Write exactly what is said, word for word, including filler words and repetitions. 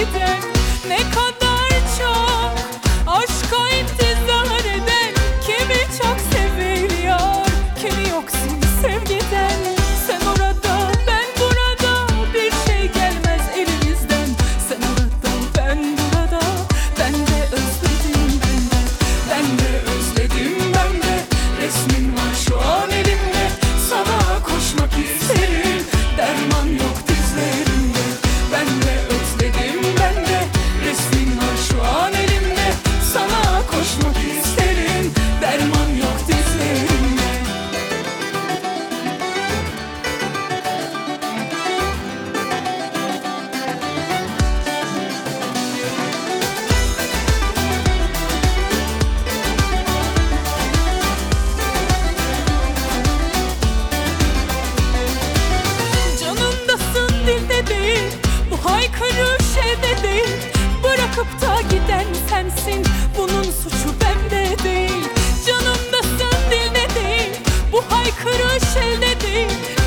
giden, ne kadar çok aşka intizar eden. Kimi çok seviyor, kimi yoksun sevgiden. Sen orada, ben burada, bir şey gelmez elimizden. Sen orada, ben burada, ben de özledim, ben de, ben de özledim, ben de. Resmin var şu an elimde, sana koşmak isterim. Derman yok dizlerimde, ben de özledim, ben de. Resmin var şu an elimde, sana koşmak isterim. Derman yok dizlerimde. Canımdasın, dilde değil, bu haykırış evde değil. Bırakıp da giden sensin, bunun suçu bende değil. Canımdasın, dilde değil, bu haykırış elde değil.